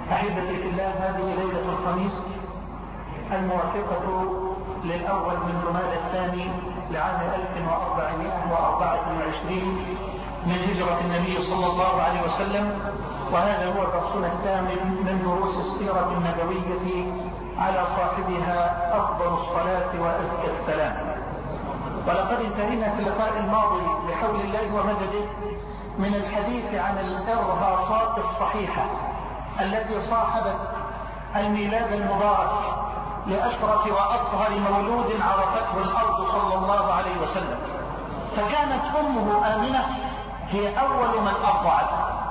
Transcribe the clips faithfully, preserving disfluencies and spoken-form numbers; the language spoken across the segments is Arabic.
أحبتي في الله، هذه ليلة الخميس الموافقة للأول من جماد الثاني لعام ألف وأربعمائة وأربعة وعشرين من هجرة النبي صلى الله عليه وسلم، وهذا هو درسنا الثامن من دروس السيرة النبوية على صاحبها أفضل الصلاة وأزكى السلام. ولقد انتهينا في اللقاء الماضي بحول الله ومدده من الحديث عن الإرهاصات الصحيحة التي صاحبت الميلاد المبارك لأشرف وأطهر مولود عرفته الأرض صلى الله عليه وسلم، فكانت أمه آمنة هي أول من أرضعت.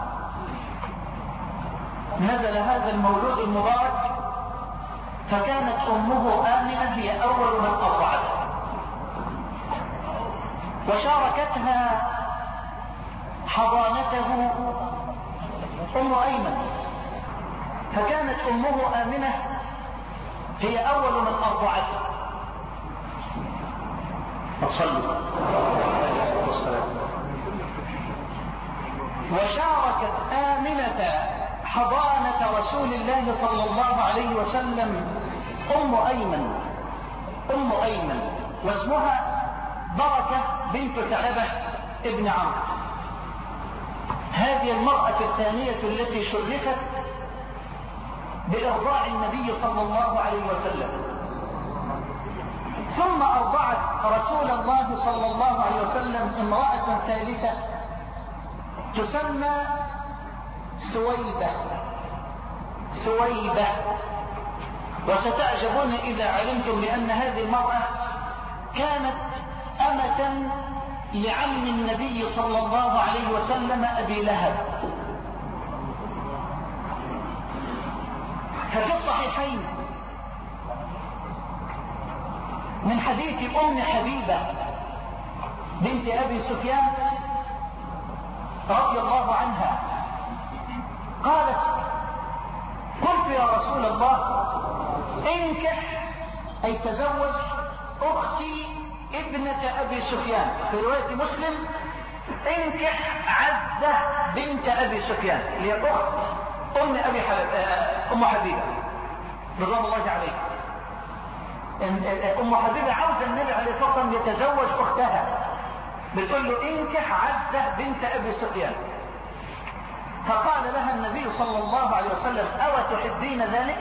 نزل هذا المولود المبارك فكانت أمه آمنة هي أول من أرضعت، وشاركتها حضانته أم أيمن، فكانت أمه آمنة هي أول من أرضعته. صلوا. وشاركت آمنة حضانة رسول الله صلى الله عليه وسلم أم أيمن أم أيمن واسمها بركة بنت ثعلبة ابن عمرو. هذه المرأة الثانية التي شرفت بإرضاع النبي صلى الله عليه وسلم، ثم أرضعت رسول الله صلى الله عليه وسلم امرأة ثالثة تسمى ثويبة ثويبة وستعجبون إذا علمتم لأن هذه المرأة كانت أمة لعم النبي صلى الله عليه وسلم أبي لهب. ففي الصحيحين من حديث أم حبيبة بنت أبي سفيان رضي الله عنها قالت: قلت يا رسول الله انكح أي تزوج أختي ابنة أبي سفيان، في رواية مسلم انكح عزة بنت أبي سفيان، هي أخت أم أبي حبيب أم حبيبة رضوان الله عليه. أم حبيبة عاوز النبي عليه الصلاة والسلام يتزوج أختها، بتقول له انكح عزة بنت أبي سفيان، فقال لها النبي صلى الله عليه وسلم: أو تحبين ذلك؟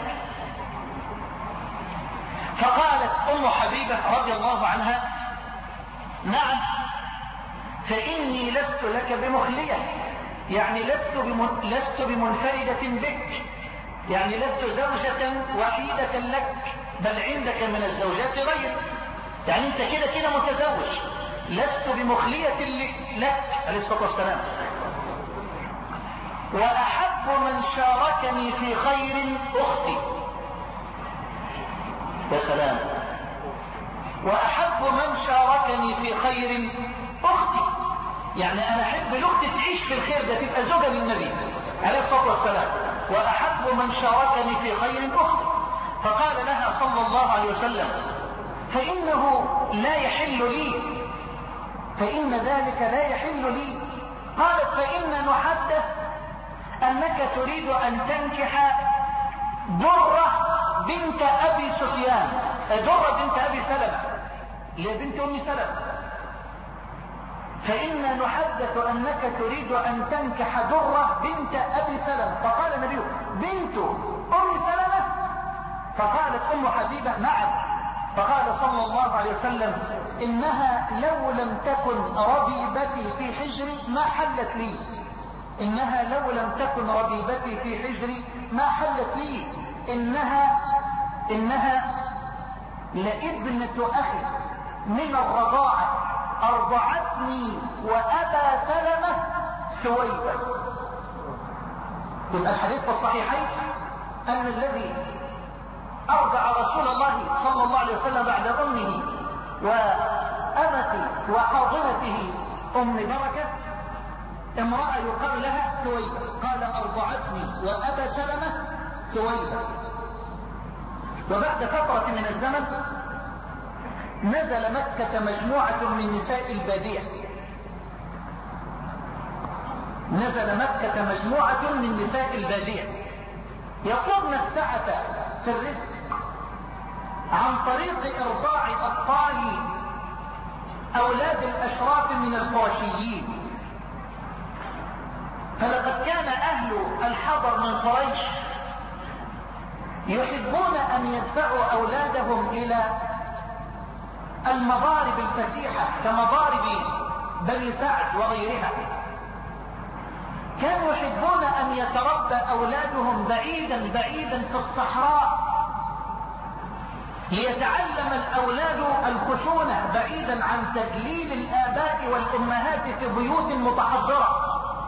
فقالت أم حبيبة رضي الله عنها: نعم، فإني لست لك بمخلية، يعني لست بمن... لست بمنفردة بك، يعني لست زوجة وحيدة لك، بل عندك من الزوجات غير، يعني انت كده كده متزوج، لست بمخلية لك عليه الصلاة والسلام. وأحب من شاركني في خير أختي. يا سلام. وأحب من شاركني في خير أختي، يعني أنا أحب الأخت تعيش في الخير ده، تبقى زوجة للنبي عليه الصلاة والسلام. وأحب من شاركني في خير أختي. فقال لها صلى الله عليه وسلم: فإنه لا يحل لي، فإن ذلك لا يحل لي. قالت: فإن نحدث أنك تريد أن تنكح درة بنت أبي سفيان، درة بنت أبي سلمة اللي هي بنت أم سلمة، فإن نحدث أنك تريد أن تنكح درة بنت أبي سلمة. فقال النبي: بنت أم سلمة؟ فقالت أم حبيبة: نعم. فقال صلى الله عليه وسلم: إنها لو لم تكن ربيبتي في حجري ما حلت لي، إنها لو لم تكن ربيبتي في حجري ما حلت لي، إنها إنها لابنة أخي من الرضاعة أرضعتني وأبا سلمة ثويبة. يبقى الحديث في الصحيحين أن الذي أرضع رسول الله صلى الله عليه وسلم بعد أمه وأمته وحاضنته أم بركة امرأة يقال لها ثويبة، قال: أرضعتني وأبا سلمة ثويبة. وبعد فترة من الزمن نزل مكة مجموعة من نساء البادية، نزل مكة مجموعة من نساء البادية يطلبن السعة في الرزق عن طريق إرضاع أطفال أولاد الأشراف من القرشيين. فلقد كان أهل الحضر من قريش يحبون أن يدفعوا أولادهم إلى المضارب الفسيحة كمضارب بني سعد وغيرها. كانوا يحبون أن يتربى أولادهم بعيدا بعيدا في الصحراء ليتعلم الأولاد الخشونة بعيدا عن تدليل الآباء والأمهات في بيوت متحضرة.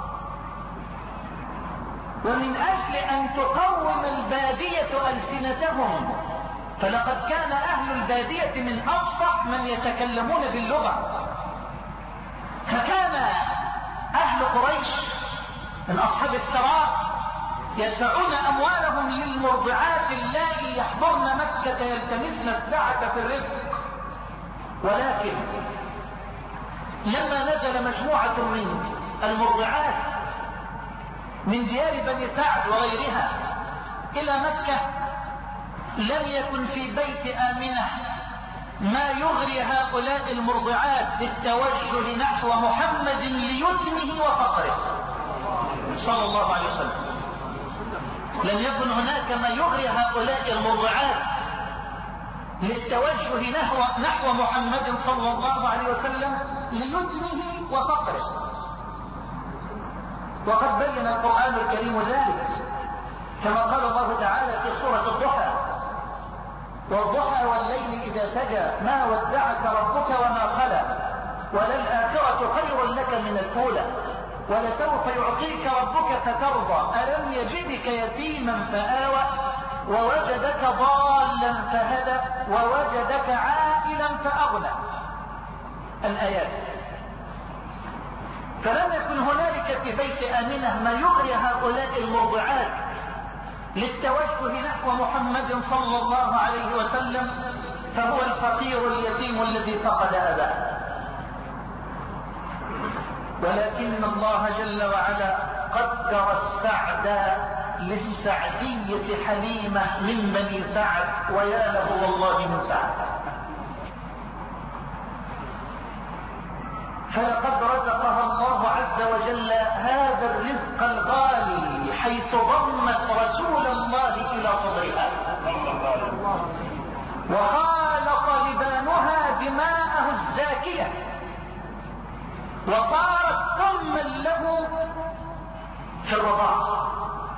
ومن أجل أن تقوم البادية ألسنتهم، فلقد كان أهل البادية من أفصح من يتكلمون باللغة. فكان أهل قريش من أصحاب الثراء يدفعون أموالهم للمرضعات اللائي يحضرن مكة يلتمسن السعة في الرزق. ولكن لما نزل مجموعة من المرضعات من ديار بني سعد وغيرها إلى مكة، لم يكن في بيت آمنة ما يغري هؤلاء المرضعات بالتوجه نحو محمد ليتمه وفقره صلى الله عليه وسلم. لم يكن هناك ما يغري هؤلاء المرضعات للتوجه نحو, نحو محمد صلى الله عليه وسلم ليتمه وفقره. وقد بين القرآن الكريم ذلك كما قال الله تعالى في سورة الضحى: والضحى والليل إذا سجى ما ودعك ربك وما قلى وللآخرة خير لك من الأولى ولسوف يعطيك ربك فترضى ألم يجدك يتيما فآوى ووجدك ضالا فهدى ووجدك عائلا فأغنى. الآيات. فلم يكن هنالك في بيت آمنة ما يغري هؤلاء المرضعات للتوجه نحو محمد صلى الله عليه وسلم، فهو الفقير اليتيم الذي فقد أباه. ولكن الله جل وعلا قدر السعد للسعدية حليمة من بني سعد، ويا له والله من سعد. فلقد رزقها الله عز وجل هذا الرزق الغالي حيث ضمت رسول الله إلى صدرها وخالط لبانها دماءه الزاكية وصارت أما له في الرضاعة.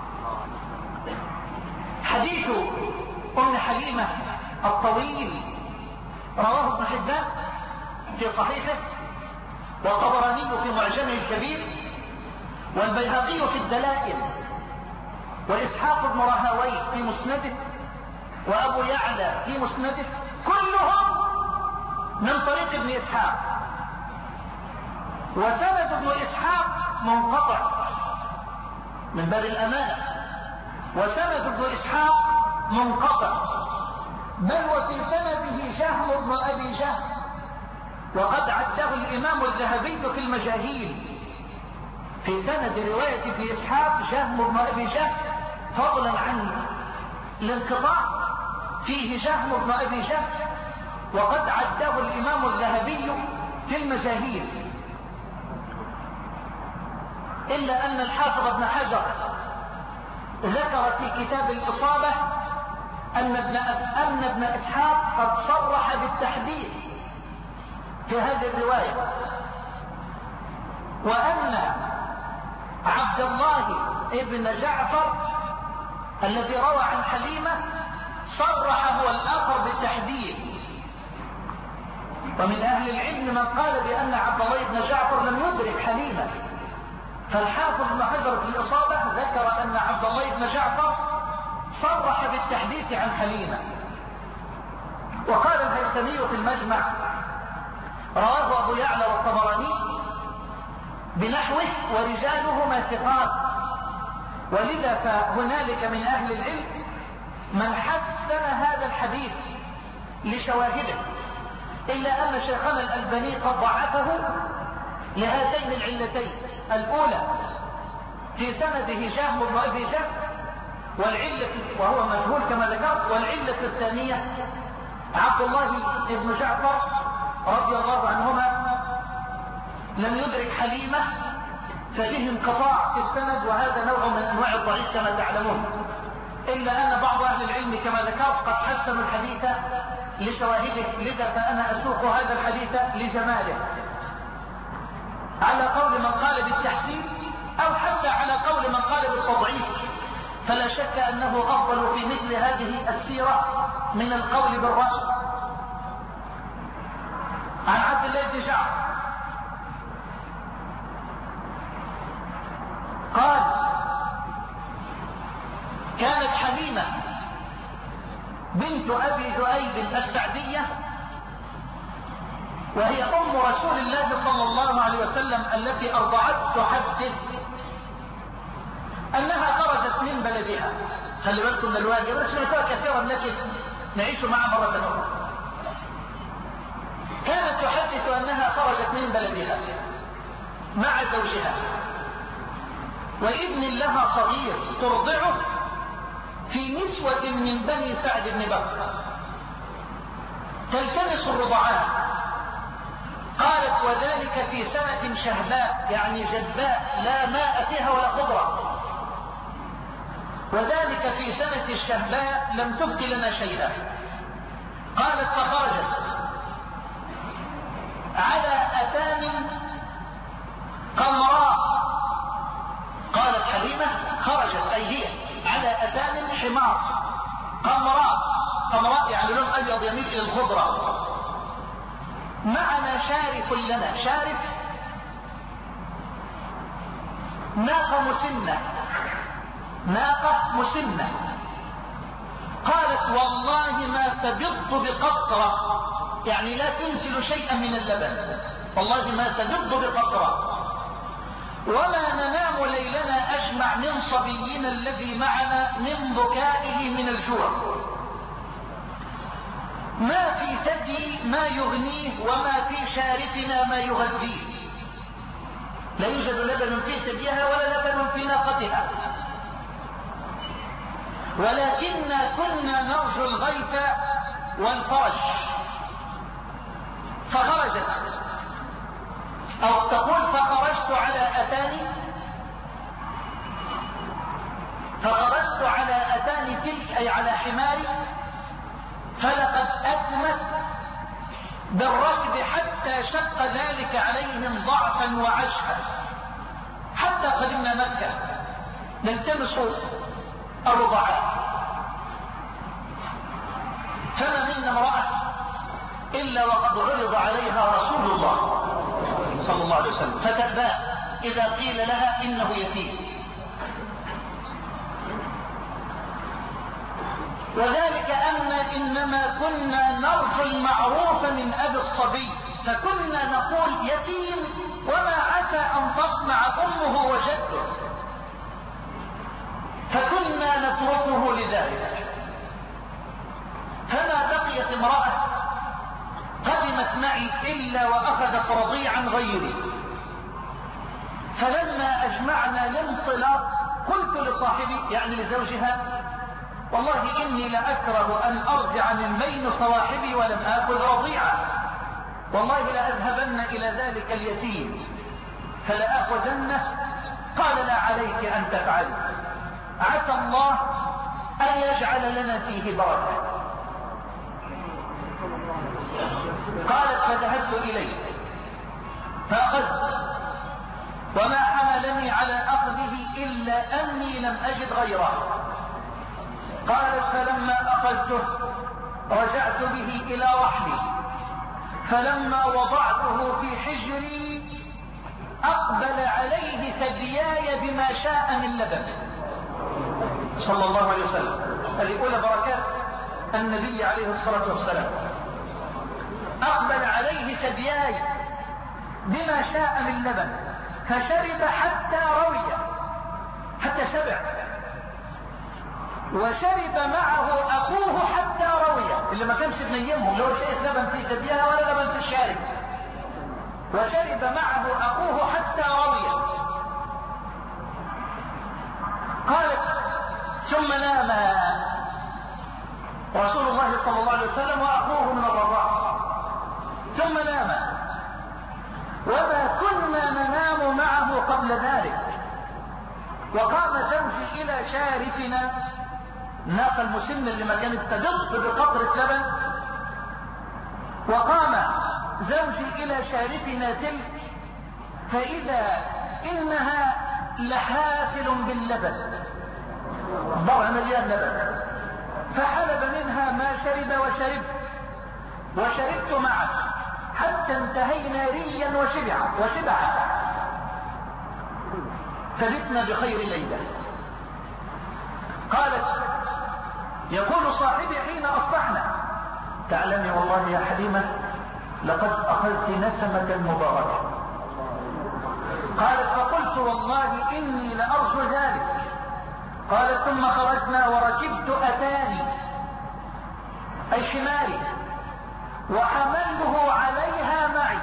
حديث أم حليمة الطويل رواه ابن حبان في صحيحه، والطبراني في معجمه الكبير، والبيهقي في الدلائل، وإسحاق بن راهويه في مسنده، وأبو يعلى في مسنده، كلهم من طريق ابن إسحاق. وسند ابن إسحاق منقطع من باب الأمانة، وسند ابن إسحاق منقطع، بل وفي سنده جهم بن أبي جهم، وقد عده الإمام الذهبي في المجاهيل في سند رواية ابن إسحاق جهم بن أبي جهم، فضلا عن الانقطاع فيه جهم بن أبي جهم، وقد عده الإمام الذهبي في المجاهيل. إلا أن الحافظ ابن حجر ذكر في كتاب الإصابة أن ابن, أن ابن إسحاق قد صرح بالتحديد في هذه الرواية، وأن عبد الله ابن جعفر الذي روى عن حليمة صرح هو الآخر بالتحديد. ومن أهل العلم من قال بأن عبد الله بن جعفر لم يدرك حليمة، فالحافظ ابن حجر في الإصابة ذكر أن عبد الله بن جعفر صرح بالتحديث عن حليمة. وقال الهيثمي في المجمع رواه أبو يعلى والطبراني بنحوه ورجالهما ثقات، ولذا فهنالك من أهل العلم من حسن هذا الحديث لشواهده، إلا أن شيخنا الألباني قد ضعفه لهاتين العلتين: الأولى في سنده جهم بن أبي جهم، والعلة وهو مجهول كما ذكرت. والعلة الثانية عبد الله بن جعفر رضي الله عنهما لم يدرك حليمة، ففيه انقطاع في السند، وهذا نوع من انواع الضعيف كما تعلمون، الا ان بعض اهل العلم كما ذكرت قد حسنوا الحديث لشواهده، لذا فانا اسوق هذا الحديث لجماله على قول من قال بالتحسين او حتى على قول من قال بالتضعيف، فلا شك انه افضل في مثل هذه السيره من القول بالرأي. عن عبد الله بن جعفر قال كانت حليمة بنت أبي ذؤيب السعدية وهي أم رسول الله صلى الله عليه وسلم التي أرضعت تحدث أنها خرجت من بلدها. خلي بالكم من الواجب، أنا سمعتها كثيرا لكن نعيش معها مرة أخرى. كانت تحدث أنها خرجت من بلدها مع زوجها وابن لها صغير ترضعه في نسوة من بني سعد بن بكر تلتمس الرضعات. قالت وذلك في سنة شهباء يعني جدباء لا ماء فيها ولا خضرة، وذلك في سنة الشهباء لم تبق لنا شيئا. قالت فخرجت على أتان قمراء. قالت حليمة خرجت أي هي على أتان حمار قمراء، قمراء يعني لون أبيض يميل إلى الخضرة. معنا شارف لنا، شارف ناقة مسنة، ناقة مسنة. قالت والله ما تبض بقطرة، يعني لا تنزل شيئا من اللبن، والله ما تبض بقطرة، وما ننام ليلنا أجمع من صبينا الذي معنا من بكائه من الجوع. ما في ثدي ما يغنيه وما في شارفنا ما يغذيه، لا يوجد لبن في ثديها ولا لبن في ناقتها، ولكننا كنا نرجو الغيث والفرش. فخرجت أو تقول فخرجت على أتاني فخرجت على أتاني تلك أي على حماري، فلقد أدمت بالركب حتى شق ذلك عليهم ضعفا وعشفا، حتى قدمنا مكة نلتمس الرضعات. فما منا امرأة إلا وقد عرض عليها رسول الله صلى الله عليه وسلم فتباء إذا قيل لها إنه يتيم. وذلك أن إنما كنا نرجو المعروف من أبي الصبي، فكنا نقول يتيم وما عسى أن تصنع أمه وجده، فكنا نتركه لذلك. فما بقيت امرأة قدمت معي إلا وأخذت رضيعا غيري. فلما أجمعنا الانطلاق قلت لصاحبي يعني لزوجها والله إني لأكره أن أرجع من بين صواحبي ولم آكل رضيعا، والله لأذهبن إلى ذلك اليتيم فلآخذنه. قال لا عليك أن تفعل، عسى الله أن يجعل لنا فيه بركة. قالت فذهبت إليه فأخذت، وما حملني على أخذه إلا أني لم أجد غيره. قالت فلما أخذته رجعت به إلى رحلي، فلما وضعته في حجري أقبل عليه ثدياي بما شاء من لبن صلى الله عليه وسلم. هذه أولى بركات النبي عليه الصلاة والسلام. أقبل عليه ثدياي بما شاء من لبن فشرب حتى روي، حتى شبع، وشرب معه أخوه حتى روي، اللي ما كانش بنيمهم لو شيء لبن في ثديها ولا لبن في الشارب، وشرب معه أخوه حتى روي. قالت ثم نام رسول الله صلى الله عليه وسلم وأخوه من الرضاعة، ثم نام، وما كنا ننام معه قبل ذلك. وقام زوجي إلى شارفنا، الناقة المسنة اللي ما كانت تدق بقطرة لبن، وقام زوجي إلى شارفنا تلك، فإذا إنها لحافل باللبن، ضرع مليان لبن، فحلب منها ما شرب وشرب وشربت معه حتى انتهينا ريا وشبعا وشبعا، فبتنا بخير ليلة. قالت: يقول صاحبي حين أصبحنا: تعلمي والله يا حليمة لقد أخذت نسمة مباركة. قالت: فقلت والله إني لأرجو ذلك. قالت: ثم خرجنا وركبت أتاني أي حماري وحملته عليها معي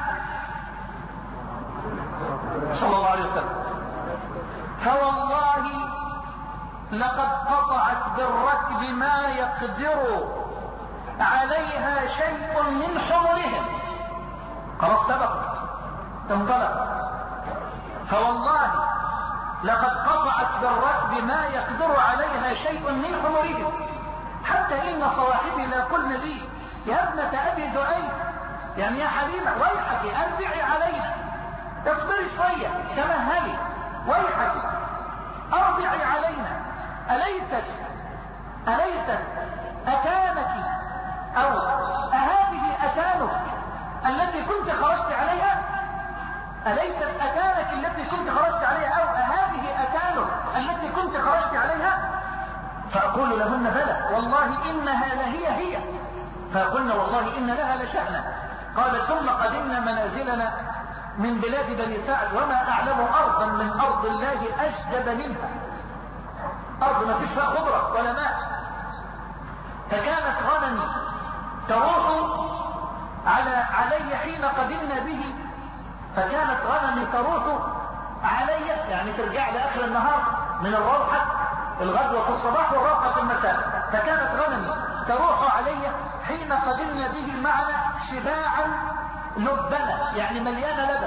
صلى الله عليه وسلم، فوالله لقد قطعت بالركب ما يقدر عليها شيء من حمرهم، خلاص سبق انطلق، فوالله لقد قطعت بالركب ما يقدر عليها شيء من حمرهم، حتى إن صواحبي لا قلن لي: يا ابنة أبي دؤيب، يعني يا حليمة ويحك أرجعي علينا، اصبري شوية تمهلي، ويحك أرجعي علينا، أليست أليست أتانك أو أهذه أتانك التي كنت خرجت عليها؟ أليست أتانك التي كنت خرجت عليها أو أهذه أتانك التي كنت خرجت عليها؟ فأقول لهن: بلى والله إنها لهي هي. فقلنا: والله إن لها لشأنا. قال: ثم قدمنا منازلنا من بلاد بني سعد، وما أعلم أرضا من أرض الله أجدب منها، أرض ما فيش فيها خضرة ولا ماء. فكانت غنمي تروح على علي حين قدمنا به، فكانت غنمي تروح علي، يعني ترجع لآخر النهار من الروحة، الغدوة في الصباح والروحة في المساء، فكانت غنمي تروح علي حين قدمنا به معنا شباعا لبنا، يعني مليانة لبن،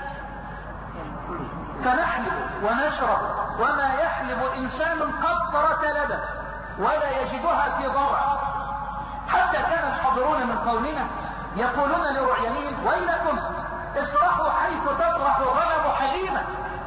فنحلب ونشرب وما يحلب إنسان قطرة لبن ولا يجدها في ضرع، حتى كان الحاضرون من قومنا يقولون لرعيانهم: ويلكم اسرحوا حيث تسرح غنم حليمة.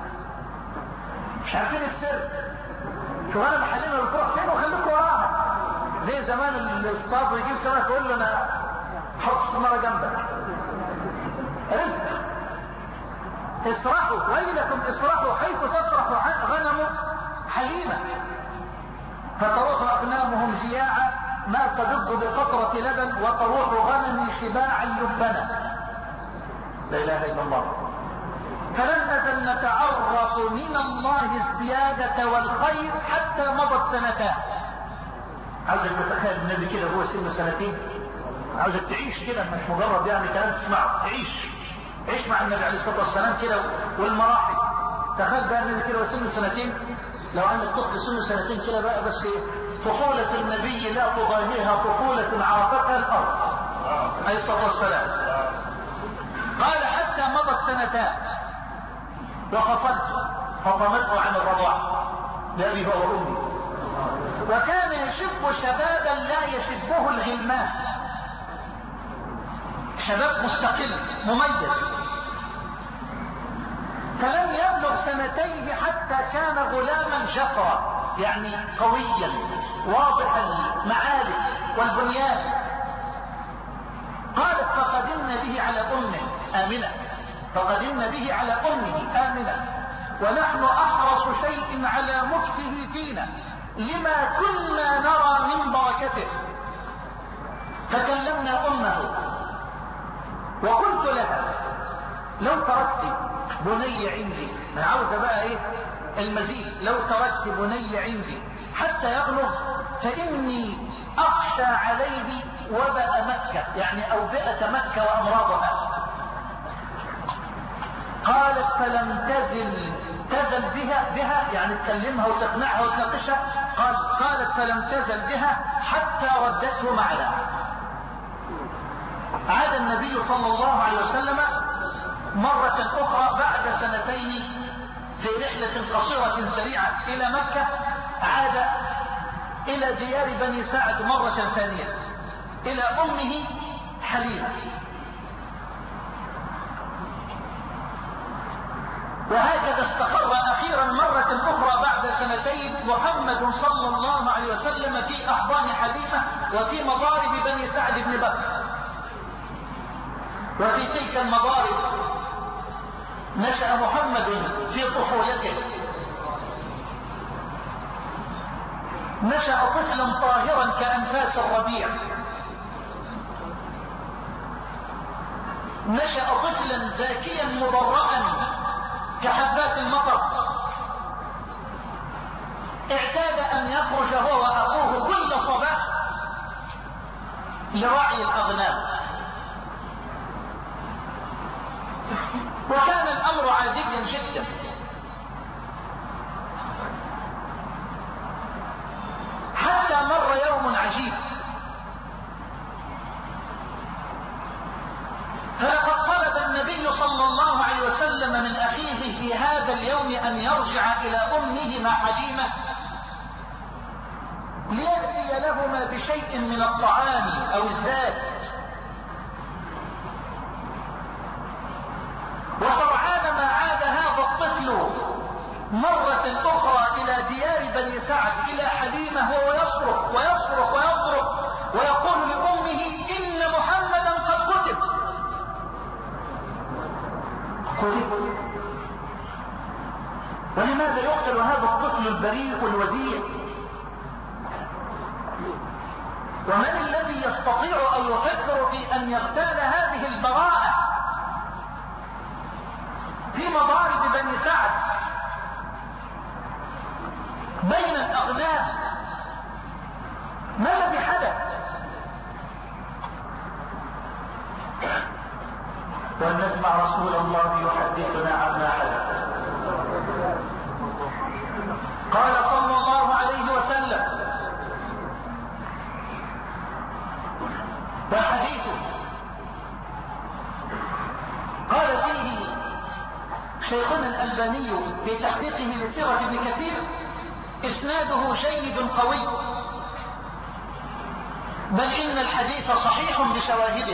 مش عارفين السر، شو غنم حليمة بتروح فين وخليكوا وراها، زي زمان الاصطاد ويجيب سمك يقول له: انا حط السمارة جنبك، رزق. اسرحوا ويلكم اسرحوا حيث تسرح غنم حليمة، فتروح أغنامهم جياعا ما تجد بقطرة لبن، وتروح غنمي شباعا لبنا. لا إله إلا الله. فلم نزل نتعرف من الله الزيادة والخير حتى مضت سنتان. عاوزك تتخيل النبي كده هو سنه سنتين، عاوزك تعيش كده، مش مجرد يعني كلام تسمعه، تعيش عيش مع النبي عليه الصلاة والسلام كده والمراحل. تخيل بقى النبي كده وسنه سنتين، لو أن الطفل سنه سنتين كده بقى، بس طفولة النبي لا تضاهيها طفولة عرفتها الأرض عليه الصلاة والسلام. قال: حتى مضت سنتان وفصلت فطمته عن الرضاعة لأبي وأمي، وكان يشب شبابا لا يشبه الغلمان، شباب مستقل مميز. فلم يبلغ سنتين حتى كان غلاما جفرا، يعني قويا واضح المعارف والبنيان. قالت: فقدمنا به على أمه آمنة، فقدمنا به على أمه آمنة، ونحن أحرص شيء على مكثه فينا لما كنا نرى من بركته. فكلمنا أمه وقلت لها: لو تركت بني عندي، أنا عاوزة بقى إيه المزيد، لو تركت بني عندي حتى يبلغ فإني أخشى عليه وباء مكة، يعني أوبئة مكة وأمراضها. قالت: فلم تزل تزل بها بها يعني تكلمها وتقنعها وتناقشها. قال قالت فلم تزل بها حتى ردته معنا. عاد النبي صلى الله عليه وسلم مرة أخرى بعد سنتين في رحلة قصيرة سريعة إلى مكة، عاد إلى ديار بني سعد مرة ثانية إلى أمه حليمة. وهكذا استقر أخيرا مرة أخرى بعد سنتين محمد صلى الله عليه وسلم في أحضان حليمة وفي مضارب بني سعد بن بكر. وفي تلك المضارب نشأ محمد في طفولته، نشأ طفلا طاهرا كأنفاس الربيع، نشأ طفلا زاكيا مبرأ كحبات المطر. اعتاد أن يخرج هو وأخوه كل صباح لرعي الأغنام، وكان الأمر عاديا جدا. حتى مر يوم عجيب، فلقد طلب النبي صلى الله عليه وسلم من أخيه في هذا اليوم أن يرجع إلى أمه مع حليمة ليأتي لهما بشيء من الطعام أو الزاد. وسرعان ما عاد هذا الطفل مرة أخرى إلى ديار بني سعد إلى حليمة وهو يصرخ ويصرخ ويصرخ ويقول لأمه إن محمدا قد قتل. قتل؟ ولماذا يقتل هذا الطفل البريء الوديع؟ ومن الذي يستطيع أن يفكر في أن يغتال هذه البراءة في مضارب بني سعد بين الأغنام؟ ما الذي حدث؟ ولنسمع رسول الله يحدثنا عما حدث. قال صلى الله عليه وسلم، والحديث قال فيه شيخنا الألباني في تحقيقه لسيرة ابن كثير إسناده جيد قوي، بل إن الحديث صحيح بشواهده.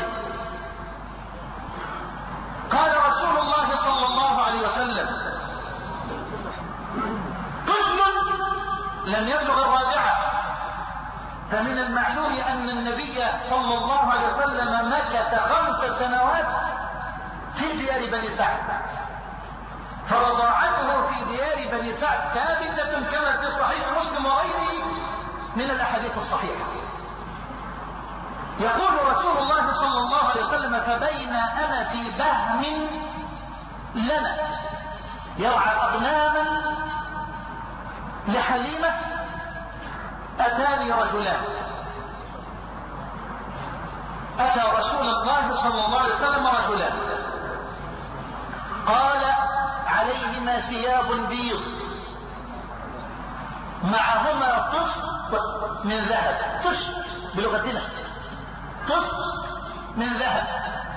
قال رسول الله صلى الله عليه وسلم: طفل لم يبلغ الرابعة. فمن المعلوم أن النبي صلى الله عليه وسلم مكث خمس سنوات في ديار بني سعد، فرضاعته في ديار بني سعد ثابتة كما في صحيح مسلم وغيره من الأحاديث الصحيحة. يقول رسول الله صلى الله عليه وسلم: فبين أنا في بهم لنا يرعى أغناما لحليمة أتاني رجلان. أتى رسول الله صلى الله عليه وسلم رجلان، قال: عليهما ثياب بيض معهما طس من ذهب. طس بلغتنا طس من ذهب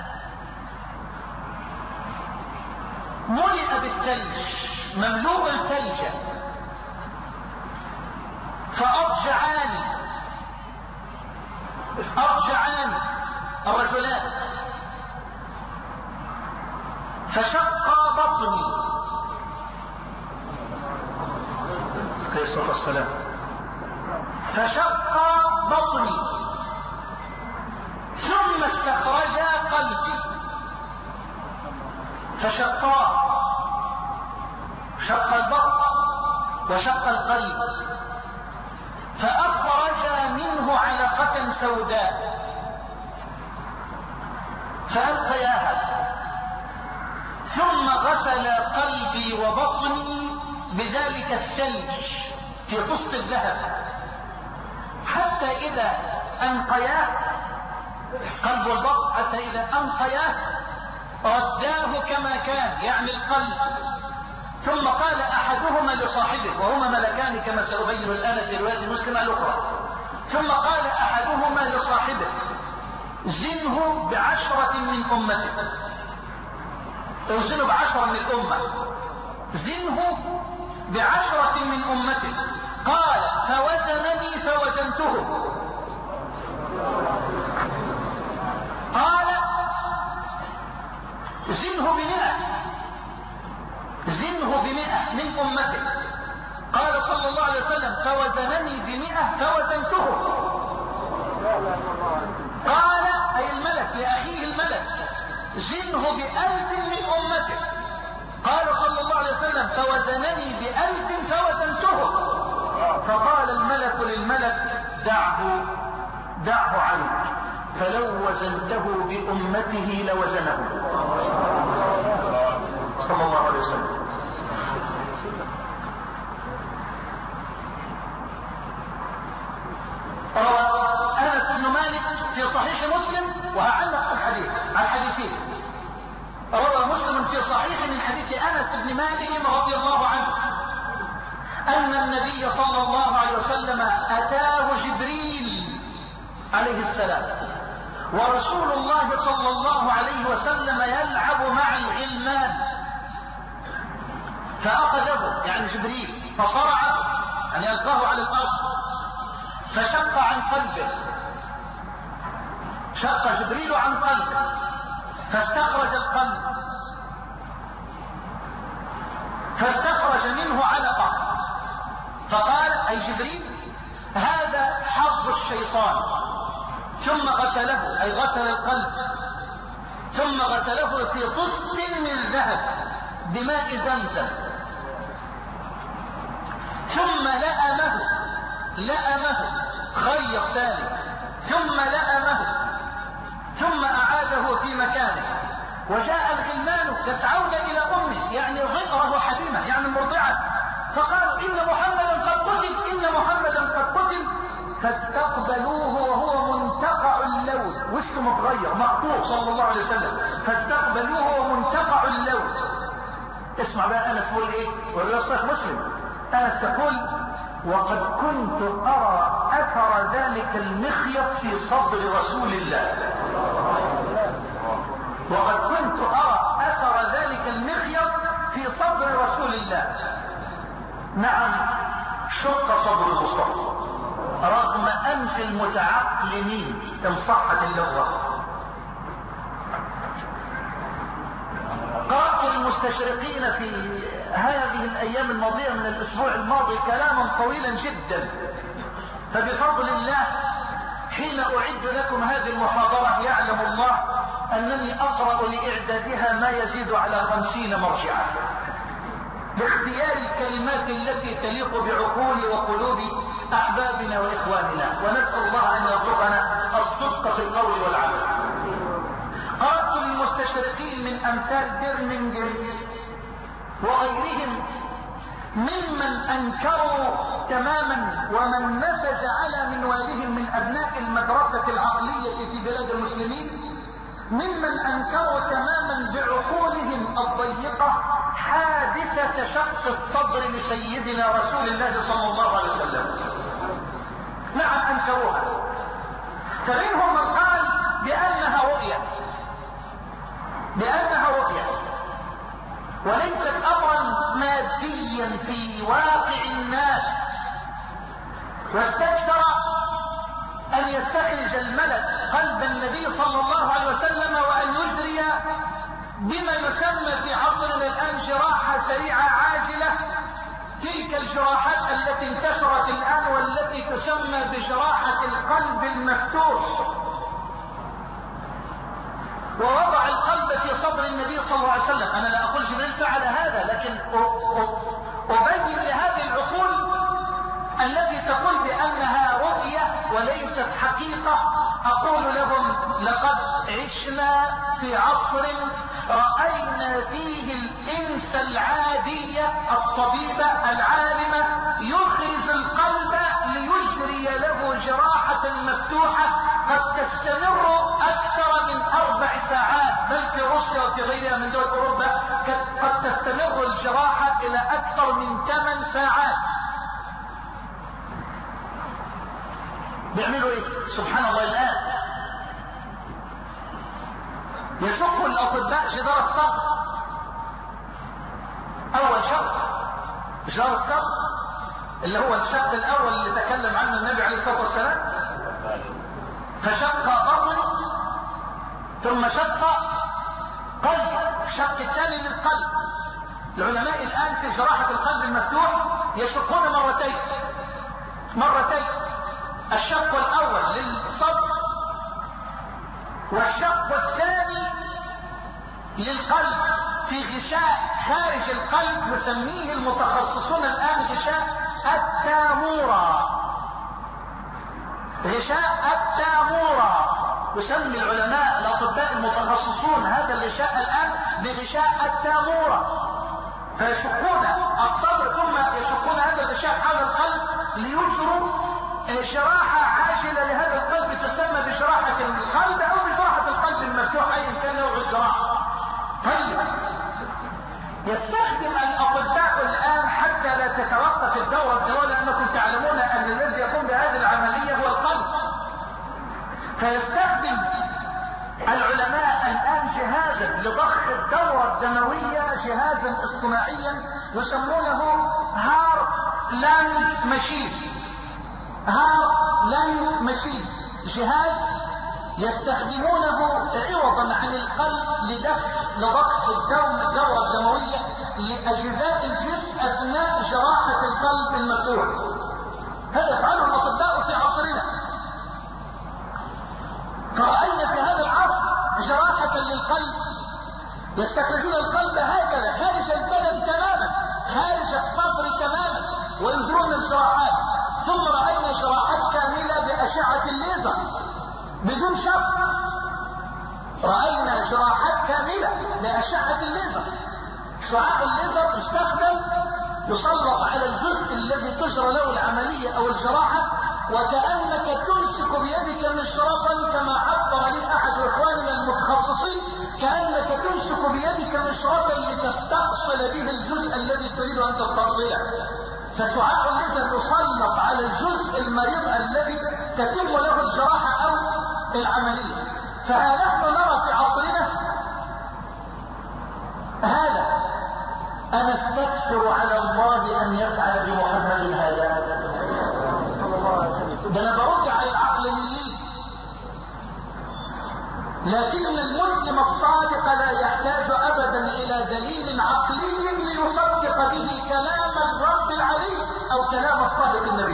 ملئ بالثلج، مملوء الثلج. فأرجعان أرجعان الرجلان فشق بطني عليه الصلاة والسلام فشق بطني ثم استخرجا قلبي فشقا، شق البطن وشق القلب، فأخرج منه علقة سوداء فألقياها، ثم غسل قلبي وبطني بذلك الثلج في قسط الذهب، حتى إذا أنقياه قلب البطن، حتى إذا أنقياه رداه كما كان، يعني القلب ثم قال أحدهما لصاحبه، وهما ملكان كما سأبين الآن في رواية مسلم الأخرى. ثم قال أحدهما لصاحبه: زنه بعشرة من أمتك، اوزنه بعشرة من الأمة، زنه بعشرة من أمتك. قال: فوزنني فوزنته. قال: زنه بمئة، زنه بمئة من أمتك. قال صلى الله عليه وسلم: فوزنني بمئة فوزنته. قال أي الملك لأخيه الملك: زنه بألف من أمتك. قال صلى الله عليه وسلم: فوزنني بألف فوزنته. فقال الملك للملك: دعه دعه عنك، فلو وزنته بأمته لوزنه. صلى الله عليه وسلم. روى أنس بن مالك في صحيح مسلم، وهعلق الحديث عن حديثين. روى مسلم في صحيح من حديث أنس بن مالك رضي الله عنه أن النبي صلى الله عليه وسلم أتاه جبريل عليه السلام، ورسول الله صلى الله عليه وسلم يلعب مع الغلمان، فأخذه يعني جبريل فصرعه، يعني ألقاه على الأرض، فشق عن قلبه، شق جبريل عن قلبه، فاستخرج القلب، فاستخرج منه علقة، فقال أي جبريل: هذا حظ الشيطان. ثم غسله، أي غسل القلب، ثم غسله في طست من ذهب بماء زمزم، ثم لأمه لأمه خيط ثاني، ثم لأمه، ثم أعاده في مكانه. وجاء الغلمان يسعون إلى أمه، يعني ضئره حليمة، يعني مرضعة، فقالوا: إن محمدا قد قتل، إن محمدا قد قتل. فاستقبلوه وهو منتقع اللون، وشه متغير مقطوع صلى الله عليه وسلم، فاستقبلوه وهو منتقع اللون. اسمع بقى أنس يقول إيه، والرواية مسلم. أنس يقول: وقد كنت أرى أثر ذلك المخيط في صدر رسول الله، وقد كنت أرى أثر ذلك المخيط في صدر رسول الله. نعم، شق صدر المصطفى رغم أنف المتعقلين إن صحت اللغة. قرأت المستشرقين في هذه الأيام الماضية من الأسبوع الماضي كلاما طويلا جدا، فبفضل الله حين أعد لكم هذه المحاضرة يعلم الله أنني أقرأ لإعدادها ما يزيد على خمسين مرجعا، باختيار الكلمات التي تليق بعقول وقلوب أحبابنا وإخواننا، ونسأل الله أن يرزقنا الصدق في القول والعمل. قرأت للمستشرقين من أمثال برمنجر وغيرهم ممن أنكروا تماما ومن نسج على منوالهم من أبناء المدرسة العقلية في بلاد المسلمين، ممن أنكروا تماما بعقولهم الضيقة حادثة شق الصدر لسيدنا رسول الله صلى الله عليه وسلم. نعم أنكروها، فمنهم من قال بأنها رؤية، بأنها رؤية وليست أمرا ماديا في واقع الناس، واستكثر أن يستخرج الملك قلب النبي صلى الله عليه وسلم وأن يجري بما يسمى في عصرنا الآن جراحة سريعة عاجلة، تلك الجراحات التي انتشرت الآن والتي تسمى بجراحة القلب المفتوح، ووضع القلب في صدر النبي صلى الله عليه وسلم. أنا لا أقول جبريل فعل هذا، لكن أبين لهذه العقول التي تقول بأنها رؤية وليست حقيقة، أقول لهم: لقد عشنا في عصر رأينا فيه الإنس العادية الطبيبة العالمة يخرج القلب ليجري له جراحة مفتوحة قد تستمر أكثر من أربع ساعات، بل في روسيا وفي غيرها من دول أوروبا قد تستمر الجراحة إلى أكثر من ثمان ساعات. بيعملوا إيه؟ سبحان الله. الآن يشق الأطباء جدار الصدر. أول شق جدار الصدر اللي هو الشق الأول اللي تكلم عنه النبي عليه الصلاة والسلام، فشق بطن ثم شق قلب، الشق الثاني للقلب. العلماء الآن في جراحة القلب المفتوح يشقون مرتين مرتين الشق الأول للصدر والشق الثاني للقلب في غشاء خارج القلب يسميه المتخصصون الآن غشاء التامورة. غشاء التامورة يسمي العلماء الأطباء المتخصصون هذا الغشاء الآن بغشاء التامورة. فيشقون الصدر ثم يشقون هذا الغشاء حول القلب ليجروا جراحة عاجلة لهذا القلب تسمى بجراحة القلب أو بجراحة القلب المفتوح أيا كان نوع الجراحة. طيب، يستخدم الأطباء الآن حتى لا تتوقف الدورة الدورة، لأنكم تعلمون أن الذي يقوم بهذه العملية هو القلب. فيستخدم العلماء الآن جهازا لضخ الدورة الدموية، جهازا اصطناعيا يسمونه هارت لانج ماشين. هارت لانج ماشين جهاز يستخدمونه عوضا عن القلب لدفع لضخ الدم الدورة الدموية لأجزاء الجسم أثناء جراحة القلب المفتوح. هذا يفعله الأطباء في عصرنا. فرأينا في هذا العصر جراحة للقلب يستخرجون القلب هكذا خارج البدن تماما، خارج الصدر تماما، ويجرون الجراحات. ثم رأينا جراحات كاملة بأشعة الليزر بدون شق. رأينا جراحات كاملة بأشعة الليزر. شعاع الليزر يستخدم يسلط على الجزء الذي تجرى له العملية أو الجراحة، وكأنك تمسك بيدك مشرطا، كما عبر لي أحد إخواننا المتخصصين، كأنك تمسك بيدك مشرطا لتستأصل به الجزء الذي تريد أن تستأصله. فشعاع الليزر يسلط على الجزء المريض الذي تتم له الجراحة أو العملية. فها نحن نرى في عصرنا هذا. أنا استكثر على الله أن يفعل بمحمد هذا. ده أنا برد على العقلانيين. لكن المسلم الصادق لا يحتاج أبدا إلى دليل عقلي ليصدق به كلام الرب العلي أو كلام الصادق النبي.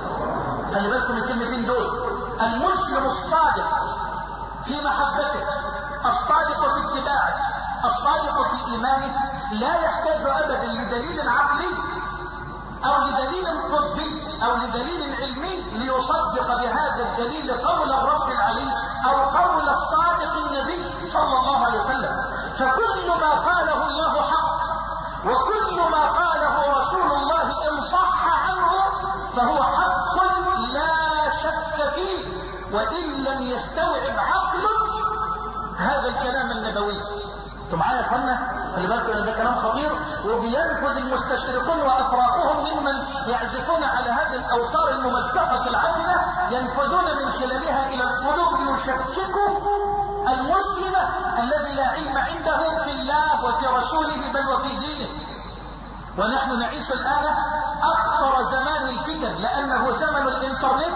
خلي بالكم من الكلمتين دول. المسلم الصادق في محبته، الصادق في اتباعه، الصادق في إيمانه لا يحتاج أبدا لدليل عقلي أو لدليل طبي أو لدليل علمي ليصدق بهذا الدليل قول الرب العلي أو قول الصادق النبي صلى الله عليه وسلم. فكل ما قاله الله حق، وكل ما قاله رسول الله إن صح عنه فهو حق لا شك فيه، وإن لم يستوعب عقلك هذا الكلام النبوي. انتوا معايا يا اخوانا؟ خلي بالكم ان ده كلام خطير، وبينفذ المستشرقون وافراقهم ممن يعزفون على هذه الاوتار الممزقه العادله، ينفذون من خلالها الى القلوب ليشككوا المسلم الذي لا علم عنده في الله وفي رسوله بل وفي دينه. ونحن نعيش الان اخطر زمان الفتن، لانه زمن الانترنت.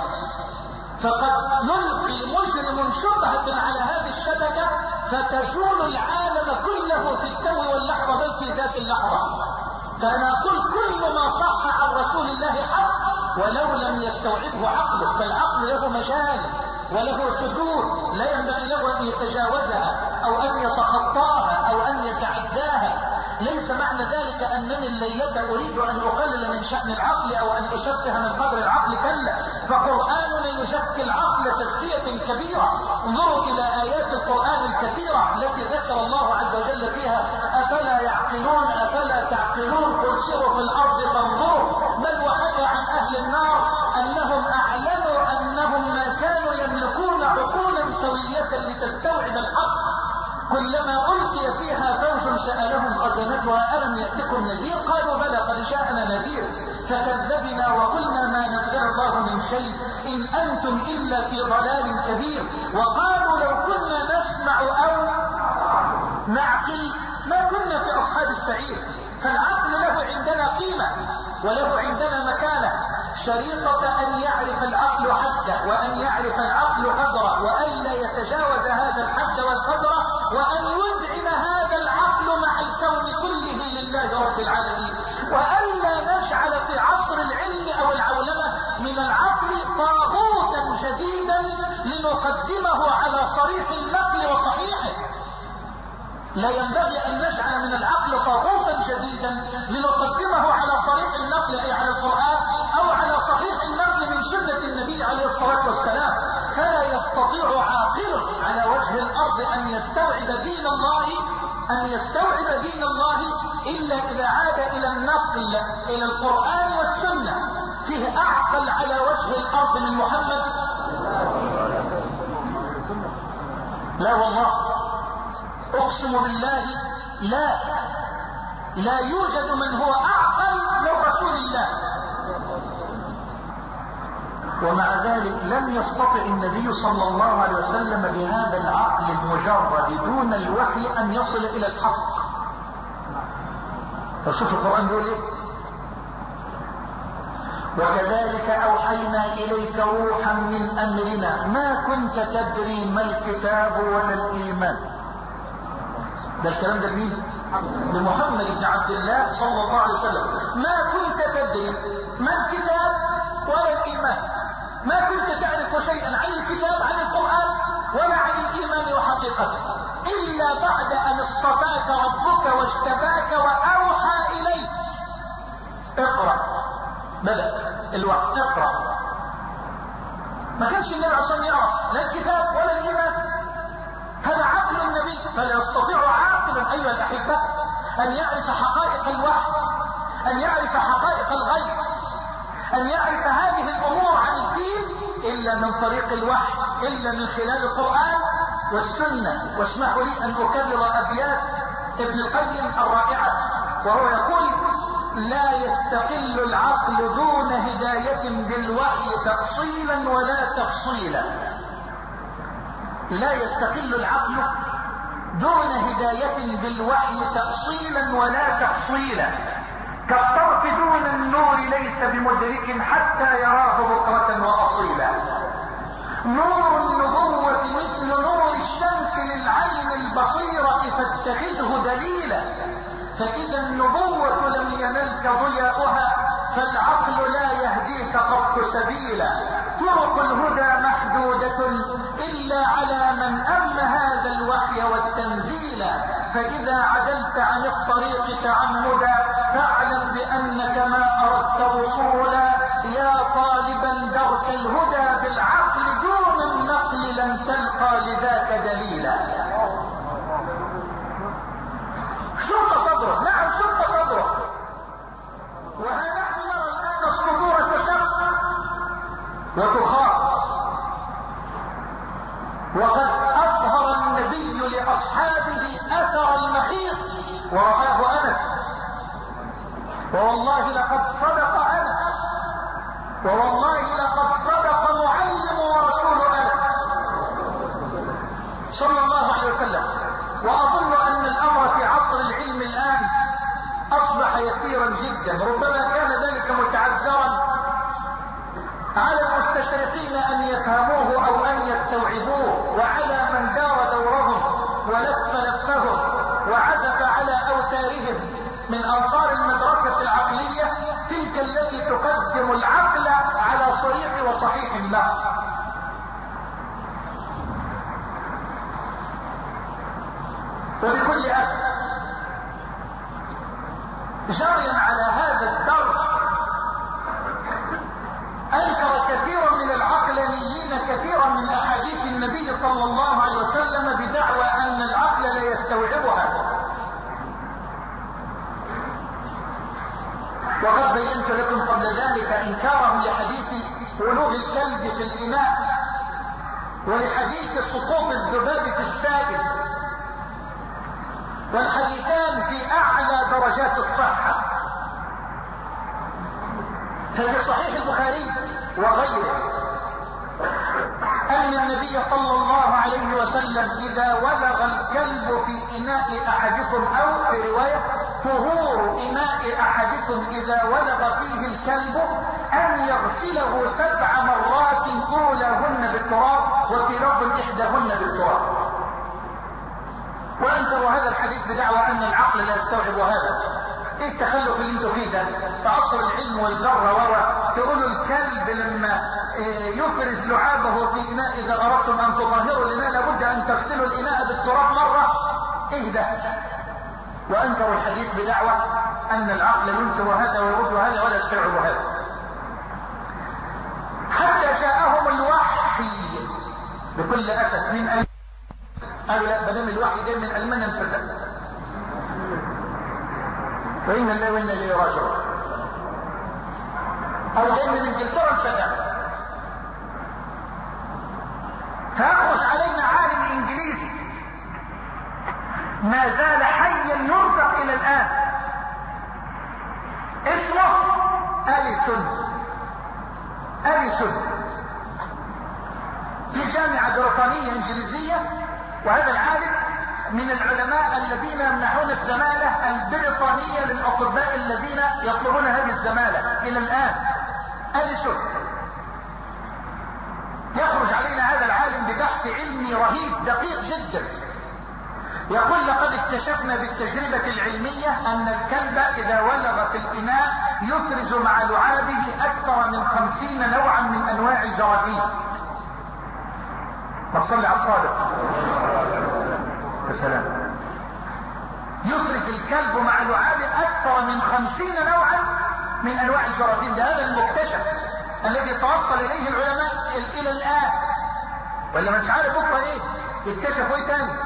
فقد يلقي مجرم شبهة على هذه الشبكة فتزول العالم كله في التو واللحظة بل في ذات اللحظة. فأنا أقول كل ما صح عن رسول الله حق ولو لم يستوعبه عقله، فالعقل له مجال وله حدود لا ينبغي له أن يتجاوزها أو أن يتخطاها أو أن يتعداها. ليس معنى ذلك أنني الليلة أريد أن أقلل من شأن العقل أو أن أشبه من قدر العقل، كلا، فقرآننا يزكي العقل تزكية كبيرة. انظروا إلى آيات القرآن الكثيرة التي ذكر الله عز وجل فيها أفلا يعقلون أفلا تعقلون قل سيروا في الأرض فانظروا. بل وحكى عن أهل النار أنهم أعلنوا أنهم ما كانوا يملكون عقول لتستوعب الحق. كلما ألقي فيها فوج سألهم خزنتها ألم يأتكم نذير؟ قالوا بلى قد جاءنا نذير فكذبنا وقلنا ما نزل الله من شيء إن أنتم إلا في ضلال كبير. وقالوا لو كنا نسمع أو نعقل ما كنا في أصحاب السعير. فالعقل له عندنا قيمة وله عندنا مكانة، شريطة أن يعرف العقل حده وأن يعرف العقل قدره وأن لا يتجاوز هذا الحد والقدر، وأن يذعن هذا العقل مع الكون كله لله رب العالمين، وأن لا نجعل في عصر العلم أو العولمة من العقل طاغوتا جديدا لنقدمه على صريح النقل وصحيحه. لا ينبغي أن نجعل من العقل طاغوتا جديدا لنقدمه على صريح النقل أي على القرآن أو على صحيح النقل من سنة النبي عليه الصلاة والسلام. فلا يستطيع عاقل على وجه الأرض أن يستوعب دين الله أن يستوعب دين الله إلا إذا عاد إلى النقل إلى القرآن والسنة. فيه أعقل على وجه الأرض من محمد؟ لا والله، أقسم بالله لا لا يوجد من هو أعقل من رسول الله. ومع ذلك لم يستطع النبي صلى الله عليه وسلم بهذا العقل المجرد دون الوحي أن يصل إلى الحق. فشوف القرآن يقول إيه؟ وكذلك أوحينا إليك روحا من أمرنا ما كنت تدري ما الكتاب ولا الإيمان. ده الكلام ده مين؟ لمحمد بن عبد الله صلى الله عليه وسلم. ما كنت تدري ما الكتاب ولا الإيمان، ما كنت تعرف شيئا عن الكتاب عن القرآن ولا عن الإيمان وحقيقته إلا بعد أن اصطفاك ربك واجتباك وأوحى إليك. اقرأ، بدأ الوقت اقرأ. ما كانش النبي عشان يقرأ لا الكتاب ولا الإيمان، هذا عقل النبي. فلا يستطيع عاقل أيها الأحبة أن يعرف حقائق الوحي، أن يعرف حقائق الغيب، أن يعرف هذه الأمور عن الدين إلا من طريق الوحي، إلا من خلال القرآن والسنة. واسمحوا لي أن أكرر أبيات ابن القيم الرائعة وهو يقول: لا يستقل العقل دون هداية بالوحي تأصيلا ولا تفصيلا. لا يستقل العقل دون هداية بالوحي تأصيلا ولا تفصيلا، كالطرف دون النور ليس بمدرك حتى يراه بكرة وأصيلا. نور النبوة مثل نور الشمس للعين البصيرة فاتخذه دليلا، فإذا النبوة لم ينلك ضياؤها فالعقل لا يهديك قط سبيلا. طرق الهدى محدودة إلا على من أم هذا الوحي والتنزيل، فإذا عدلت عن الطريق تعمدا فاعلم بأنك ما أردت وصولا. يا طالبا درك الهدى بالعقل دون النقل لن تلقى لذاك دليلا. شق صدره، نعم شق صدره. وها نحن نرى الآن الصدور تشق وتخاط. وقد أظهر النبي لأصحابه أثر المخيط ورآه أنس، ووالله لقد صدق أنس، ووالله لقد صدق معلم ورسول أنس صلى الله عليه وسلم. وأظن أن الأمر في عصر العلم الآن أصبح يسيرا جدا، ربما كان ذلك متعذرا على المستشرقين أن يفهموه أو أن يستوعبوه، وعلى من دار دورهم ولف لفهم وعزف على أوتارهم من أنصار المدرسة العقلية تلك التي تقدم العقل على صريح وصحيح له. وبكل أسف جريا على هذا الدرب أنكر كثير من العقلانيين كثيرا من أحاديث النبي صلى الله عليه وسلم بدعوى أن العقل لا يستوعبها. وقد بينت لكم قبل ذلك إنكارهم لحديث ولوغ الكلب في الإناء ولحديث سقوط الذباب في السائل، والحديثان في اعلى درجات الصحة. ففي صحيح البخاري وغيره ان النبي صلى الله عليه وسلم اذا ولغ الكلب في اناء احدكم، او في رواية طهور اناء احدكم اذا ولغ فيه الكلب ان يغسله سبع مرات اولهن بالتراب، وفي لفظ احداهن بالتراب. وانكروا هذا الحديث بدعوى ان العقل لا يستوعب هذا. ايه التخلف اللي انتوا فيه ده؟ تعصر العلم والذره ورا تقولوا الكلب لما يفرز لعابه في اناء اذا اردتم ان تطهروا الاناء لابد ان تغسلوا الاناء بالتراب مره. ايه ده؟ وانكروا الحديث بدعوى ان العقل ينكر هذا ويرد هذا ولا يستوعب هذا. حتى جاءهم الوحي بكل اسف من ألمانيا. قالوا لا، بدل الوحي جاي من المانيا نصدق. وإن الله وإن إليه راجعون. أو جاي من انجلترا نصدق. فيخرج علينا عالم انجليزي ما زال حيا يرزق الى الان، اسمه أليسون. أليسون في جامعة بريطانية انجليزية، وهذا العالم من العلماء الذين يمنحون الزمالة البريطانية للأطباء الذين يطلبون هذه الزمالة إلى الآن. أليسون يخرج علينا هذا العالم ببحث علمي رهيب دقيق جدا، يقول لقد اكتشفنا بالتجربة العلمية أن الكلب إذا ولغ في الإناء يفرز مع لعابه أكثر من خمسين نوعا من أنواع الجراثيم. فصل على الصادق. السلام. يفرز الكلب مع لعابه أكثر من خمسين نوعا من أنواع الجراثيم. ده هذا المكتشف الذي توصل إليه العلماء إلى الآن، ولا مش عارف بكرة إيه يكتشفوا إيه تاني.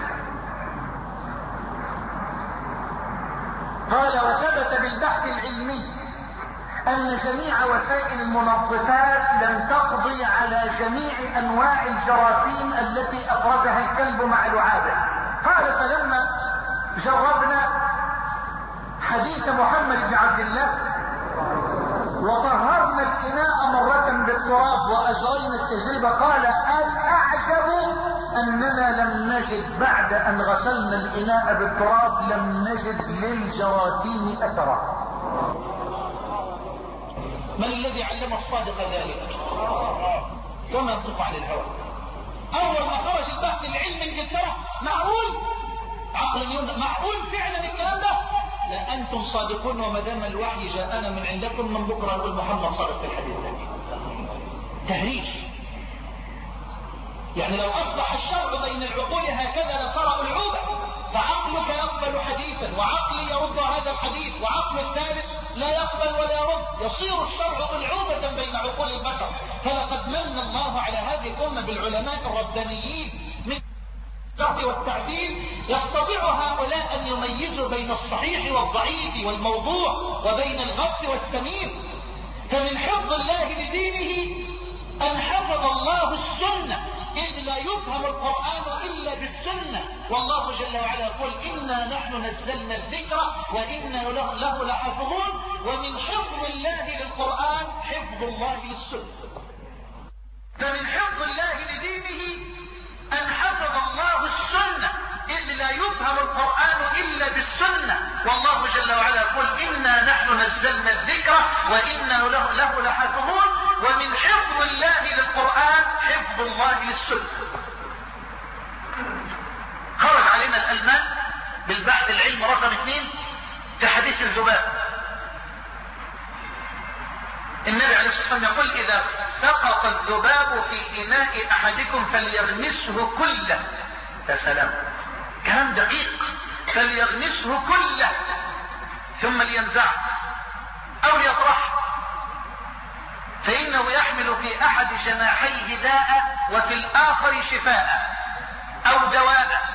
قال وثبت بالبحث العلمي أن جميع وسائل المنظفات لم تقضي على جميع أنواع الجراثيم التي أفرزها الكلب مع لعابه. قال فلما جربنا حديث محمد بن عبد الله وطهرنا الإناء مرة بالتراب وأجرينا التجربة، قال الأعجب أننا لم نجد بعد أن غسلنا الإناء بالتراب لم نجد للجراثيم أثرا. من الذي علم الصادق ذلك؟ وما ينطق عن الهوى. أول ما خرج البحث العلمي انجلترا، معقول عقل ينطق، معقول فعلا الكلام ده؟ لا أنتم صادقون، وما دام الوحي جاءنا من عندكم من بكرة نقول محمد صادق في الحديث ده. تهريج. يعني لو أصبح الشرع بين العقول هكذا لصار ألعوبة، فعقلك يقبل حديثا وعقلي يرد هذا الحديث وعقل الثالث لا يقبل ولا يرد، يصير الشرع ألعوبة بين عقول البشر. فلقد من الله على هذه الأمة بالعلماء الربانيين من الجرح والتعديل، يستطيع هؤلاء أن يميزوا بين الصحيح والضعيف والموضوع وبين الغث والسمين. فمن حفظ الله لدينه أن حفظ الله السنة، إذ لا يفهم القرآن إلا بالسنة. والله جل وعلا يقول إنا نحن نزلنا الذكر وإنا له, له لحافظون. ومن حفظ الله للقرآن حفظ الله للسنة. فمن حفظ الله لدينه أن حفظ الله السنة، إذ لا يفهم القرآن إلا بالسنة. والله جل وعلا يقول إنا نحن نزلنا الذكر وإنا له, له لحافظون. ومن حفظ الله للقرآن حفظ الله للسنة. خرج علينا الألمان بالبحث العلم رقم اثنين في حديث الذباب. النبي عليه الصلاة والسلام يقول إذا سقط الذباب في إناء أحدكم فليغمسه كله. يا سلام، كلام دقيق. فليغمسه كله ثم لينزعه أو ليطرحه، فإنه يحمل في أحد جناحيه داء وفي الآخر شفاء أو دواء.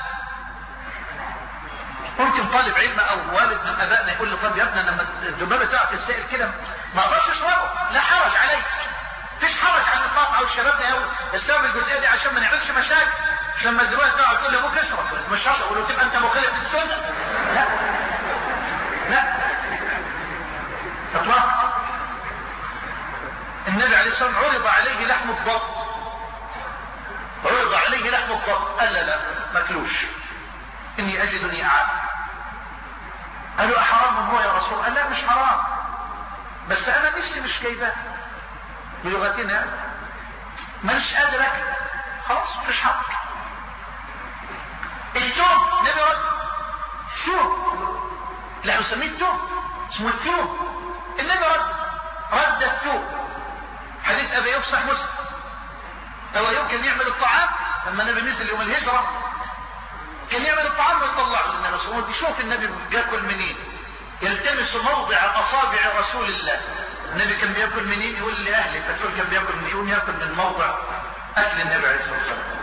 ممكن طالب علم أو والد من أبائنا يقول له طب يا ابني لما الذبابة تقع في السائل كده ما أقدرش أشربه، لا حرج عليك، فيش حرج على الطاقة أو الشباب أو السبب الجزئية دي عشان ما مش لما دلوقتي تقعد تقول لابوك اشرب مش هشرب ولو تبقى انت مخالف للسنه. لا لا فتوى. النبي عليه الصلاه والسلام عرض عليه لحم الضب، عرض عليه لحم الضب قال لا لا ماكلوش اني اجدني اعاب. قالوا احرام هو يا رسول؟ قال لا مش حرام بس انا نفسي مش جايباه بلغتنا مش قادر اكل خلاص مش حق. التوم نبي رد شو لا يسميه التوم اسمه التوم. النبي رد رد التوم. حديث ابي ايوب صحيح مسلم. ابي ايوب كان يعمل الطعام لما النبي نزل يوم الهجره كان يعمل الطعام ويطلعه للنبي صلى الله عليه وسلم. يشوف النبي بياكل منين، يلتمس موضع اصابع رسول الله. النبي كان بياكل منين؟ يقول لاهله فتقول كان بياكل منين؟ يقول ياكل من موضع اكل النبي عليه الصلاه والسلام.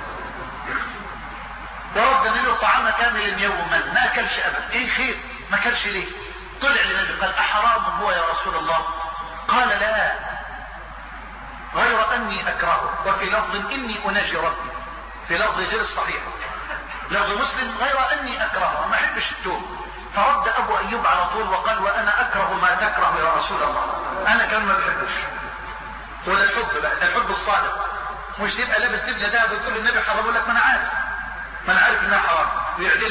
ورد له طعام كامل يوما ما اكلش ابدا. ايه خير ما اكلش ليه؟ طلع للنبي قال احرام هو يا رسول الله؟ قال لا غير اني اكرهه. وفي لفظ اني اناجي ربي، في لفظ غير الصحيح لفظ مسلم غير اني اكرهه ما احبش التوم. فرد ابو ايوب على طول وقال وانا اكره ما تكره يا رسول الله. انا كمان ما بحبش. وده الحب بقى، ده الحب الصادق. مش تبقى لابس دبله ده بتقول النبي حرام يقول لك ما انا عارف ما انا عارف انها حرام ويعدل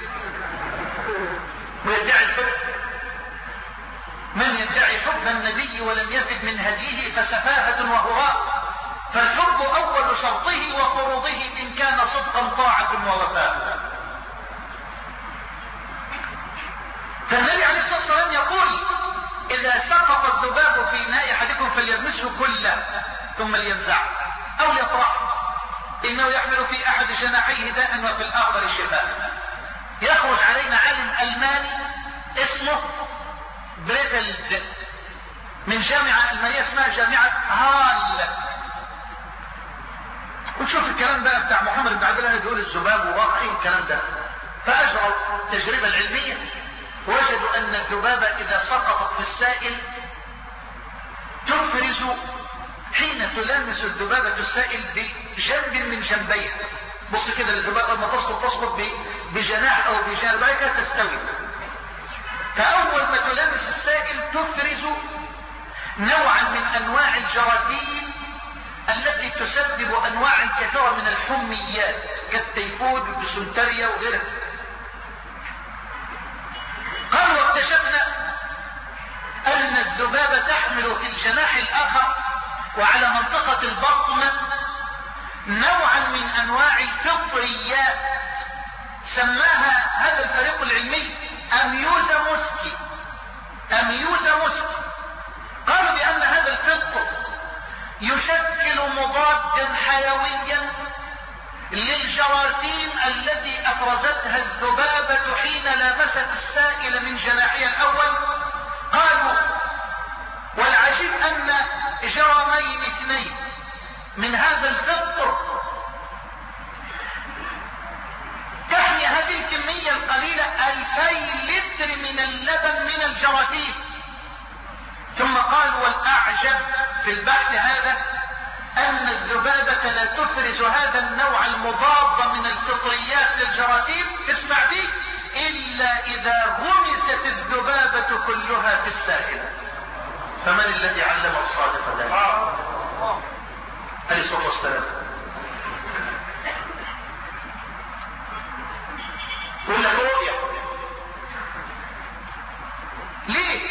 ويدعي الحب. من يدعي حب النبي ولم يفد من هديه فسفاهة وهراء. فالحب اول شرطه وفروضه ان كان صدقا طاعة ووفاء. فالنبي عليه الصلاة والسلام يقول اذا سقط الذباب في اناء احدكم فليلمسه كله ثم لينزعه او ليطرحه انه يحمل في احد جناحيه داء وفي الاخر شفاء. يخرج علينا عالم الماني اسمه بريفلد من جامعة المانية اسمها جامعة هال. وتشوف الكلام بقى بتاع محمد بن عبد الله بيقول الذباب وواقعي الكلام ده. فاجروا التجربة العلمية وجدوا ان الذبابة اذا سقطت في السائل تفرز حين تلامس الذبابة السائل بجنب من جنبيها. بص كده الذبابة لما تسقط تسقط بجناح او بجنبيها تستوي. فاول ما تلامس السائل تفرز نوعا من انواع الجراثيم التي تسبب انواع كثيرة من الحميات كالتيفود والديسنتريا وغيرها. قالوا واكتشفنا ان الذبابة تحمل في الجناح الاخر وعلى منطقة البطن نوعا من انواع الفطريات سماها هذا الفريق العلمي اميوزا موسكي. اميوزا موسكي قالوا بان هذا الفطر يشكل مضادا حيويا للجراثيم التي افرزتها الذبابة حين لامست السائل من جناحها الاول. قالوا والعجيب ان جرامين اثنين من هذا الفطر تحمي هذه الكمية القليلة ألفي لتر من اللبن من الجراثيم. ثم قالوا والاعجب في البحث هذا ان الذبابة لا تفرز هذا النوع المضاد من الفطريات للجراثيم اسمع دي الا اذا غمست الذبابة كلها في السائل. فمن الذي علم الصادق ذلك؟ عليه الصلاة والسلام. يقول لك رؤيا ليه؟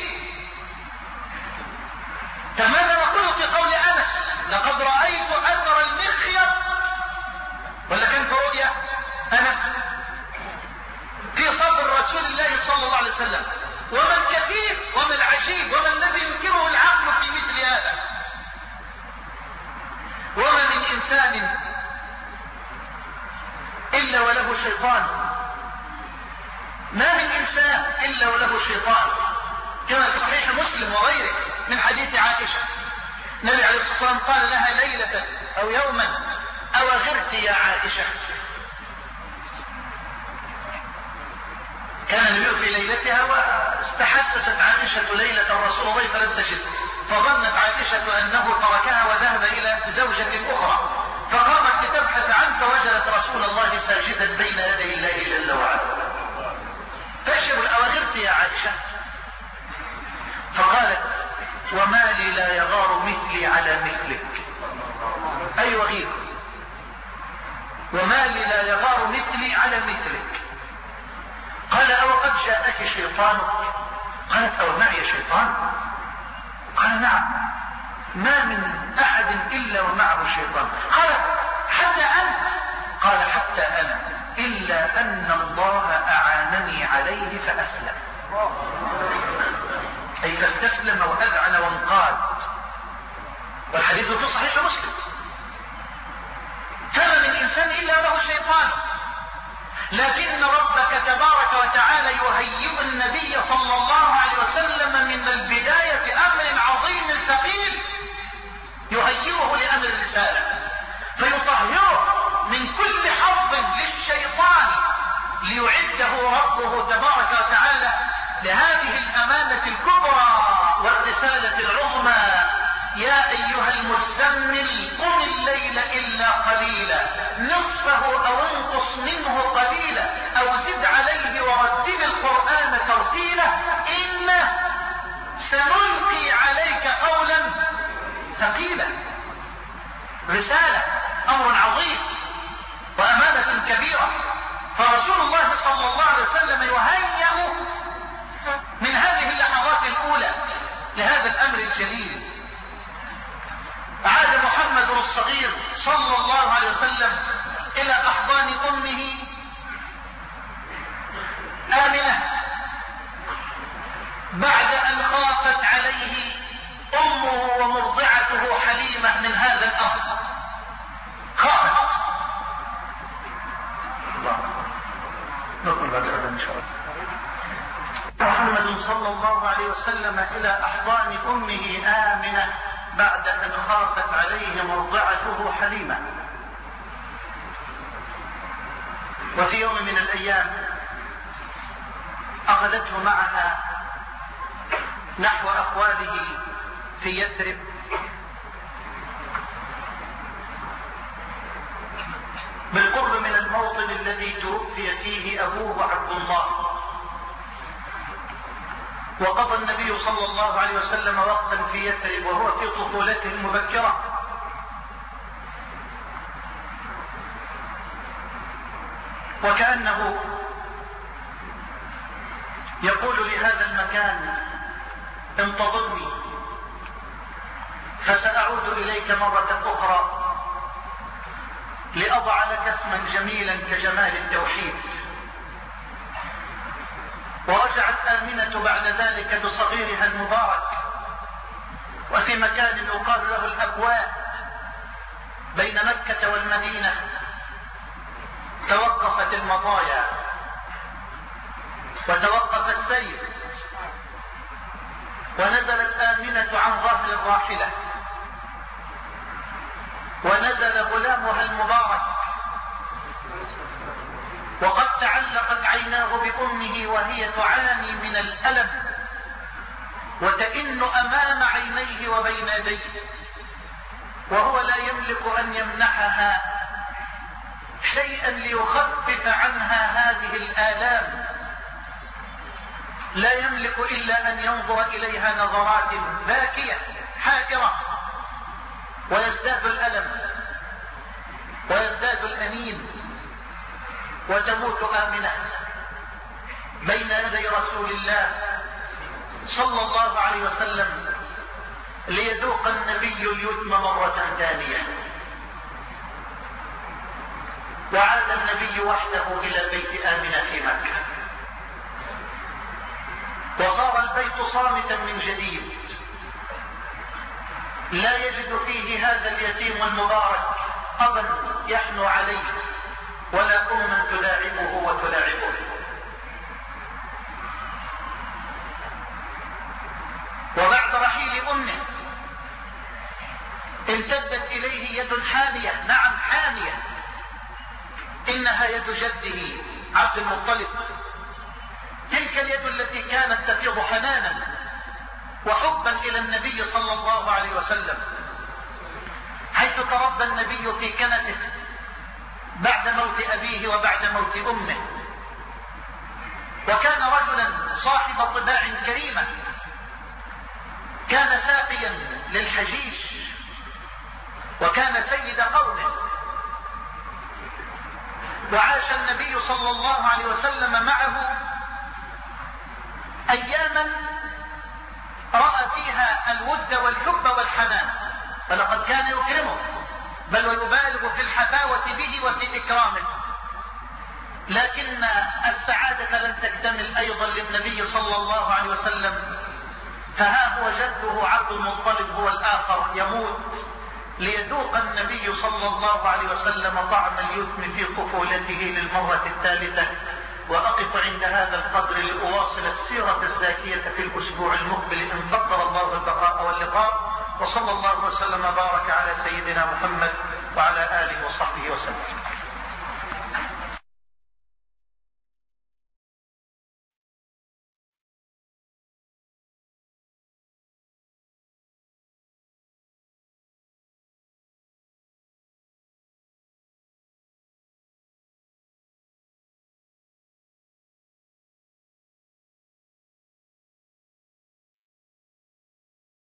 فماذا نقول في قول انس لقد رأيت اثر المخيط؟ ولا كان في رؤيا انس في صدر رسول الله صلى الله عليه وسلم؟ وما الكثير وما العجيب وما الذي ينكره العقل في مثل هذا؟ وما من انسان الا وله شيطان. ما من انسان الا وله شيطان كما في صحيح مسلم وغيره من حديث عائشة. النبي عليه الصلاة والسلام قال لها ليلة او يوما او غرت يا عائشة. كان النبي في ليلتها واستحسست عائشة ليلة رسول الله فلم تجد فظنت عائشة انه تركها وذهب الى زوجة اخرى فقامت لتبحث عنه فوجدت رسول الله بين يدي الله جل وعلا. فاشر الأواخر يا عائشة. فقالت وما لي لا يغار مثلي على مثلك. أي وغير وما لي لا يغار مثلي على مثلك. قال أو قد جاءك شيطانك؟ قالت أو معي شيطان؟ قال نعم ما من أحد إلا ومعه شيطان. قالت حتى أنت؟ قال حتى أنا إلا أن الله أعانني عليه فأسلم. أي فاستسلم وأذعن وانقاد. والحديث في صحيح مسلم. كما من إنسان إلا له شيطان، لكن ربك تبارك وتعالى يهيئ النبي صلى الله عليه وسلم من البداية أمر عظيم ثقيل يهيئه لأمر الرسالة، فيطهره من كل حظ للشيطان ليعده ربه تبارك وتعالى لهذه الأمانة الكبرى والرسالة العظمى. يا أيها المزمل قم الليل إلا قليلا نصفه أو انقص منه قليلا أو زد عليه ورتل القرآن ترتيلا إن سنلقي عليك قولا ثقيلا. رسالة أمر عظيم وأمانة كبيرة. فرسول الله صلى الله عليه وسلم يهيأ من هذه اللحظات الأولى لهذا الأمر الجليل. عاد محمد الصغير صلى الله عليه وسلم إلى أحضان أمه آمنة بعد أن خافت عليه أمه ومرضعته حليمة من هذا الأمر. خافت. نقول بعد هذا إن شاء الله. محمد صلى الله عليه وسلم إلى أحضان أمه آمنة بعد أن خافت عليه مرضعته حليمة. وفي يوم من الأيام أخذته معها نحو أخواله في يثرب بالقرب من الموطن الذي توفي فيه أبوه عبد الله. وقضى النبي صلى الله عليه وسلم وقتا في يثرب وهو في طفولته المبكرة. وكأنه يقول لهذا المكان انتظرني فسأعود إليك مرة أخرى لأضع لك اسما جميلا كجمال التوحيد. ورجعت آمنة بعد ذلك بصغيرها المبارك وفي مكان يقال له الأبواء بين مكة والمدينة. توقفت المطايا وتوقف السير ونزلت آمنة عن ظهر الراحلة ونزل غلامها المبارك وقد تعلقت عيناه بأمه وهي تعاني من الألم وتئن أمام عينيه وبين يديه وهو لا يملك أن يمنحها شيئا ليخفف عنها هذه الآلام. لا يملك إلا أن ينظر إليها نظرات باكية حائرة ويزداد الألم ويزداد الأنين وتموت آمنة بين يدي رسول الله صلى الله عليه وسلم ليذوق النبي اليتم مرة ثانية. وعاد النبي وحده إلى بيت آمنة في مكة وصار البيت صامتا من جديد لا يجد فيه هذا اليتيم المبارك أبا يحنو عليه ولا أما تلاعبه وتلاعبه. وبعد رحيل أمه امتدت إليه يد حانية. نعم حانية. إنها يد جده عبد المطلب. تلك اليد التي كانت تفيض حنانا وحبا إلى النبي صلى الله عليه وسلم حيث تربى النبي في كنفه بعد موت أبيه وبعد موت أمه، وكان رجلا صاحب طباع كريمة، كان ساقيا للحجيج وكان سيد قومه. وعاش النبي صلى الله عليه وسلم معه أياما رأى فيها الود والحب والحنان، فلقد كان يكرمه بل ويبالغ في الحفاوة به وفي إكرامه. لكن السعادة لن تكتمل أيضا للنبي صلى الله عليه وسلم، فها هو جده عبد المطلب هو الآخر يموت ليذوق النبي صلى الله عليه وسلم طعم اليتم في طفولته للمرة الثالثة. وأقف عند هذا القدر لأواصل السيرة الزاكية في الأسبوع المقبل إن قدر الله البقاء واللقاء. وصلى الله وسلم وبارك على سيدنا محمد وعلى آله وصحبه وسلم.